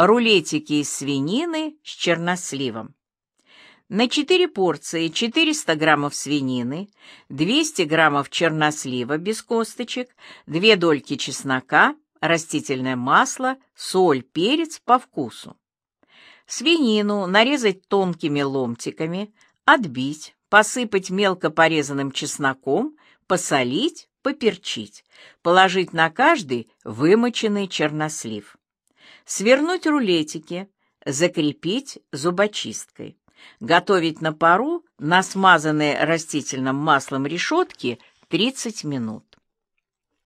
Рулетики из свинины с черносливом. На 4 порции 400 граммов свинины, 200 граммов чернослива без косточек, 2 дольки чеснока, растительное масло, соль, перец по вкусу. Свинину нарезать тонкими ломтиками, отбить, посыпать мелко порезанным чесноком, посолить, поперчить, положить на каждый вымоченный чернослив. Свернуть рулетики, закрепить зубочисткой. Готовить на пару на смазанной растительным маслом решетке 30 минут.